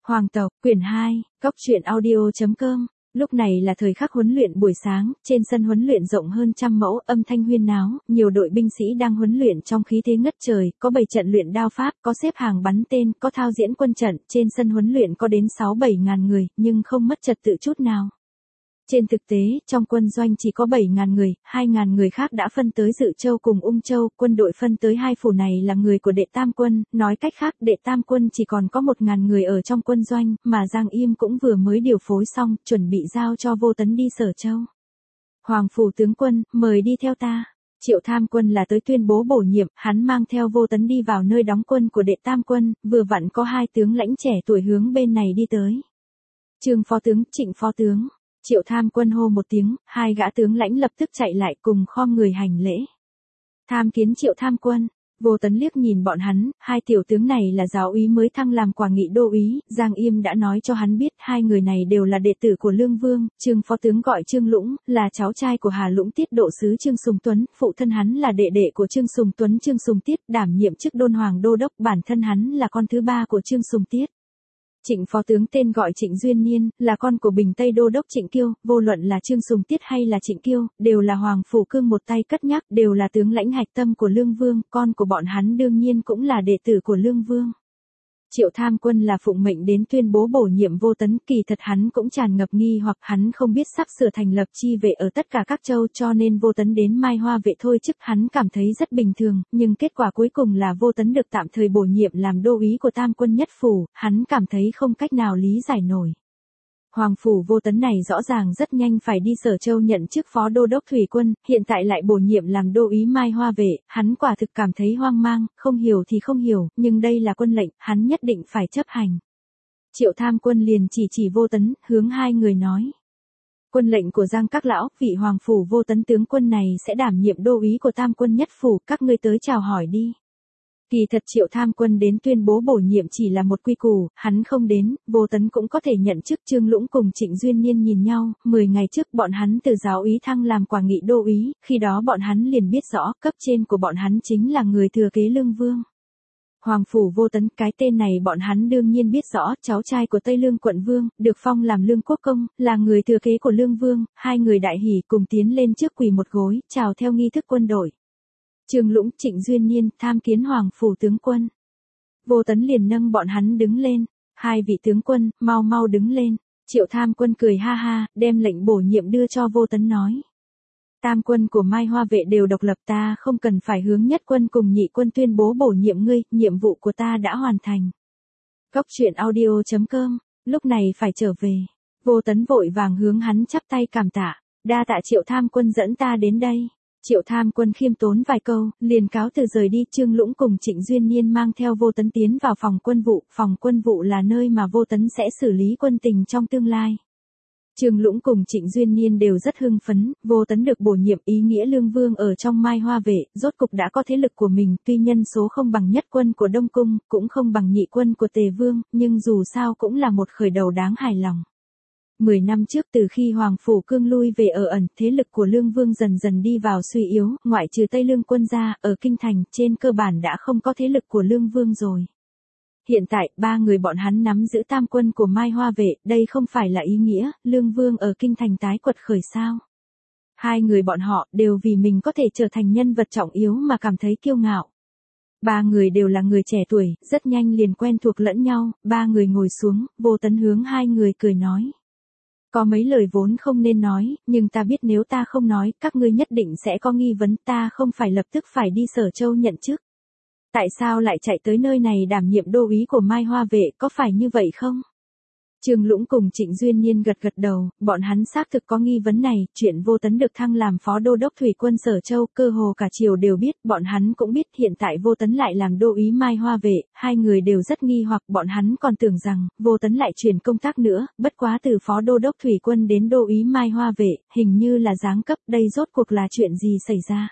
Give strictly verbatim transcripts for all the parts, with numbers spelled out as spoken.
Hoàng tộc, quyển hai, Cóc truyện audio chấm com. Lúc này là thời khắc huấn luyện buổi sáng, trên sân huấn luyện rộng hơn trăm mẫu, âm thanh huyên náo, nhiều đội binh sĩ đang huấn luyện trong khí thế ngất trời, có bảy trận luyện đao pháp, có xếp hàng bắn tên, có thao diễn quân trận, trên sân huấn luyện có đến sáu bảy ngàn người, nhưng không mất trật tự chút nào. Trên thực tế, trong quân doanh chỉ có bảy ngàn người, hai ngàn người khác đã phân tới Dự Châu cùng Ung Châu, quân đội phân tới hai phủ này là người của đệ tam quân, nói cách khác đệ tam quân chỉ còn có một ngàn người ở trong quân doanh, mà Giang Im cũng vừa mới điều phối xong, chuẩn bị giao cho Vô Tấn đi Sở Châu. Hoàng phủ tướng quân, mời đi theo ta. Triệu Tham Quân là tới tuyên bố bổ nhiệm, hắn mang theo Vô Tấn đi vào nơi đóng quân của đệ tam quân, vừa vặn có hai tướng lãnh trẻ tuổi hướng bên này đi tới. Trương phó tướng, Trịnh phó tướng. Triệu Tham Quân hô một tiếng, hai gã tướng lãnh lập tức chạy lại cùng khom người hành lễ. Tham kiến Triệu Tham Quân. Vô Tấn liếc nhìn bọn hắn, hai tiểu tướng này là giáo úy mới thăng làm quả nghị đô úy, Giang Im đã nói cho hắn biết hai người này đều là đệ tử của Lương Vương, Trương phó tướng gọi Trương Lũng, là cháu trai của Hà Lũng Tiết độ sứ Trương Sùng Tuấn, phụ thân hắn là đệ đệ của Trương Sùng Tuấn Trương Sùng Tiết, đảm nhiệm chức đôn hoàng đô đốc, bản thân hắn là con thứ ba của Trương Sùng Tiết. Trịnh phó tướng tên gọi Trịnh Duyên Niên, là con của Bình Tây Đô đốc Trịnh Kiêu, vô luận là Trương Sùng Tiết hay là Trịnh Kiêu, đều là Hoàng phủ cương một tay cất nhắc, đều là tướng lãnh hạch tâm của Lương Vương, con của bọn hắn đương nhiên cũng là đệ tử của Lương Vương. Triệu Tham Quân là phụng mệnh đến tuyên bố bổ nhiệm Vô Tấn, kỳ thật hắn cũng tràn ngập nghi hoặc hắn không biết sắp sửa thành lập chi vệ ở tất cả các châu cho nên Vô Tấn đến Mai Hoa vệ thôi chức hắn cảm thấy rất bình thường, nhưng kết quả cuối cùng là Vô Tấn được tạm thời bổ nhiệm làm đô úy của Tam Quân nhất phủ, hắn cảm thấy không cách nào lý giải nổi. Hoàng phủ Vô Tấn này rõ ràng rất nhanh phải đi Sở Châu nhận chức phó đô đốc thủy quân, hiện tại lại bổ nhiệm làm đô úy Mai Hoa vệ, hắn quả thực cảm thấy hoang mang, không hiểu thì không hiểu, nhưng đây là quân lệnh, hắn nhất định phải chấp hành. Triệu Tham Quân liền chỉ chỉ Vô Tấn, hướng hai người nói. Quân lệnh của Giang các lão, vị Hoàng phủ Vô Tấn tướng quân này sẽ đảm nhiệm đô úy của Tam Quân nhất phủ, các ngươi tới chào hỏi đi. Kỳ thật Triệu Tham Quân đến tuyên bố bổ nhiệm chỉ là một quy củ, hắn không đến, Vô Tấn cũng có thể nhận chức. Trương Lũng cùng Trịnh Duyên Niên nhìn nhau, mười ngày trước bọn hắn từ giáo úy thăng làm quả nghị đô úy, khi đó bọn hắn liền biết rõ, cấp trên của bọn hắn chính là người thừa kế Lương Vương. Hoàng phủ Vô Tấn, cái tên này bọn hắn đương nhiên biết rõ, cháu trai của Tây Lương quận vương, được phong làm Lương Quốc Công, là người thừa kế của Lương Vương, hai người đại hỉ cùng tiến lên trước quỳ một gối, chào theo nghi thức quân đội. Trương Lũng, Trịnh Duyên Niên, tham kiến Hoàng phủ tướng quân. Vô Tấn liền nâng bọn hắn đứng lên, hai vị tướng quân, mau mau đứng lên. Triệu Tham Quân cười ha ha, đem lệnh bổ nhiệm đưa cho Vô Tấn nói. Tam quân của Mai Hoa vệ đều độc lập, ta không cần phải hướng nhất quân cùng nhị quân tuyên bố bổ nhiệm ngươi, nhiệm vụ của ta đã hoàn thành. Cóc truyện audio chấm com, lúc này phải trở về. Vô Tấn vội vàng hướng hắn chắp tay cảm tạ, đa tạ Triệu Tham Quân dẫn ta đến đây. Triệu Tham Quân khiêm tốn vài câu, liền cáo từ rời đi. Trương Lũng cùng Trịnh Duyên Niên mang theo Vô Tấn tiến vào phòng quân vụ, phòng quân vụ là nơi mà Vô Tấn sẽ xử lý quân tình trong tương lai. Trương Lũng cùng Trịnh Duyên Niên đều rất hưng phấn, Vô Tấn được bổ nhiệm ý nghĩa Lương Vương ở trong Mai Hoa vệ, rốt cục đã có thế lực của mình, tuy nhân số không bằng nhất quân của Đông Cung, cũng không bằng nhị quân của Tề Vương, nhưng dù sao cũng là một khởi đầu đáng hài lòng. Mười năm trước từ khi Hoàng phủ cương lui về ở ẩn, thế lực của Lương Vương dần dần đi vào suy yếu, ngoại trừ Tây Lương quân ra, ở kinh thành, trên cơ bản đã không có thế lực của Lương Vương rồi. Hiện tại, ba người bọn hắn nắm giữ tam quân của Mai Hoa vệ, đây không phải là ý nghĩa, Lương Vương ở kinh thành tái quật khởi sao. Hai người bọn họ, đều vì mình có thể trở thành nhân vật trọng yếu mà cảm thấy kiêu ngạo. Ba người đều là người trẻ tuổi, rất nhanh liền quen thuộc lẫn nhau, ba người ngồi xuống, Vô Tấn hướng hai người cười nói. Có mấy lời vốn không nên nói, nhưng ta biết nếu ta không nói, các ngươi nhất định sẽ có nghi vấn, ta không phải lập tức phải đi Sở Châu nhận chức. Tại sao lại chạy tới nơi này đảm nhiệm đô úy của Mai Hoa vệ, có phải như vậy không? Trương Lũng cùng Trịnh Duyên Niên gật gật đầu, bọn hắn xác thực có nghi vấn này, chuyện Vô Tấn được thăng làm phó đô đốc thủy quân Sở Châu, cơ hồ cả triều đều biết, bọn hắn cũng biết hiện tại Vô Tấn lại làm đô úy Mai Hoa vệ, hai người đều rất nghi hoặc, bọn hắn còn tưởng rằng, Vô Tấn lại chuyển công tác nữa, bất quá từ phó đô đốc thủy quân đến đô úy Mai Hoa vệ, hình như là giáng cấp, đây rốt cuộc là chuyện gì xảy ra?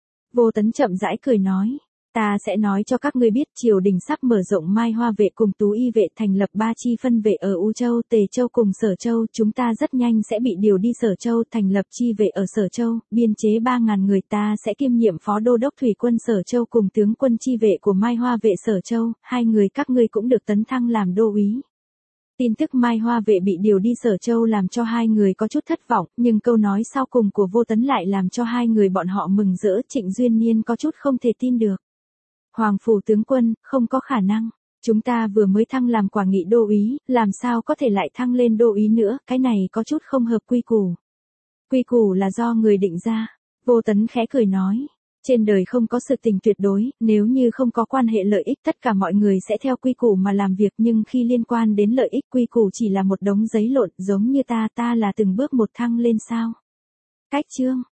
Vô Tấn chậm rãi cười nói. Ta sẽ nói cho các ngươi biết, triều đình sắp mở rộng Mai Hoa vệ cùng Tú Y vệ, thành lập ba chi phân vệ ở U Châu, Tề Châu cùng Sở Châu, chúng ta rất nhanh sẽ bị điều đi Sở Châu, thành lập chi vệ ở Sở Châu, biên chế ba ngàn người, ta sẽ kiêm nhiệm phó đô đốc thủy quân Sở Châu cùng tướng quân chi vệ của Mai Hoa vệ Sở Châu, hai người các ngươi cũng được tấn thăng làm đô úy. Tin tức Mai Hoa Vệ bị điều đi Sở Châu làm cho hai người có chút thất vọng, nhưng câu nói sau cùng của Vô Tấn lại làm cho hai người bọn họ mừng rỡ. Trịnh Duyên Niên có chút không thể tin được. Hoàng phủ tướng quân, không có khả năng. Chúng ta vừa mới thăng làm Quảng Nghị đô úy, làm sao có thể lại thăng lên đô úy nữa, cái này có chút không hợp quy củ. Quy củ là do người định ra. Vô Tấn khẽ cười nói. Trên đời không có sự tình tuyệt đối, nếu như không có quan hệ lợi ích tất cả mọi người sẽ theo quy củ mà làm việc, nhưng khi liên quan đến lợi ích quy củ chỉ là một đống giấy lộn, giống như ta ta là từng bước một thăng lên sao. Cách chương